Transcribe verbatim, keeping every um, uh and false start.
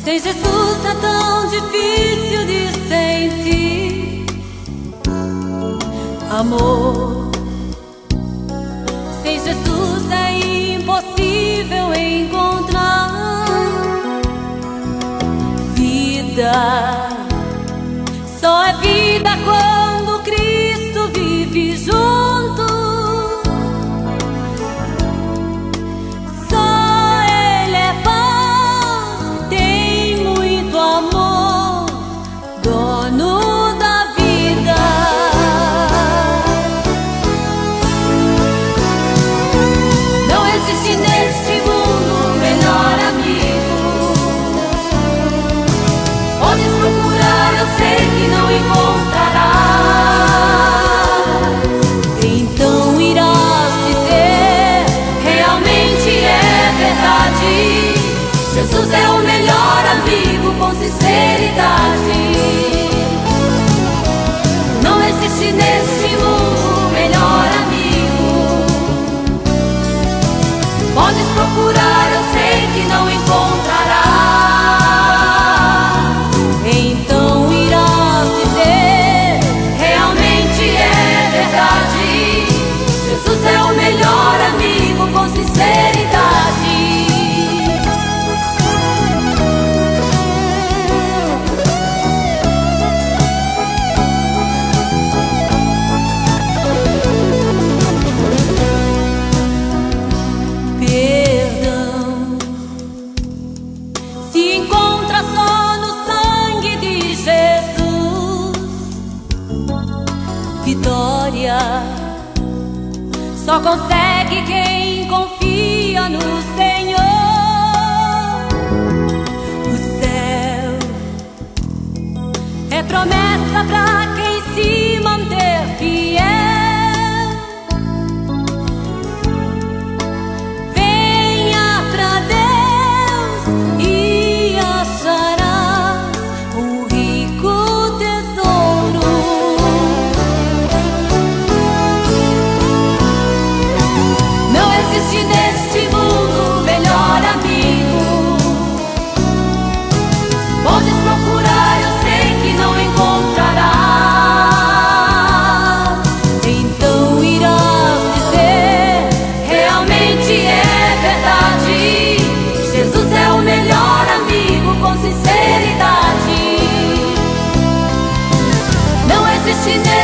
Sem Jesus é tão difícil de sentir amor. Sem Jesus é impossível encontrar vida. Só é vida quando Cristo vive junto. Só Ele é paz, tem muito amor, dono da vida. Não existe neste mundo melhor amigo. Podes procurar, eu sei que não encontrarás. Então irás dizer, realmente é verdade. Jesus é o melhor amigo, com sinceridade. Não existe neste mundo melhor amigo. Podes procurar, eu sei que não encontrarás. Então irás dizer, realmente é verdade. Jesus é o melhor amigo, com sinceridade. Perdão se encontra só no sangue de Jesus. Vitória só consegue quem confia no Senhor. O céu é promessa pra quem se manter fiel. Venha pra Deus e acharás um rico tesouro. Não existe neste mundo melhor amigo. Podes procurar, eu sei que não encontrarás. Então irás dizer, realmente é verdade. Jesus é o melhor amigo, com sinceridade. Não existe neste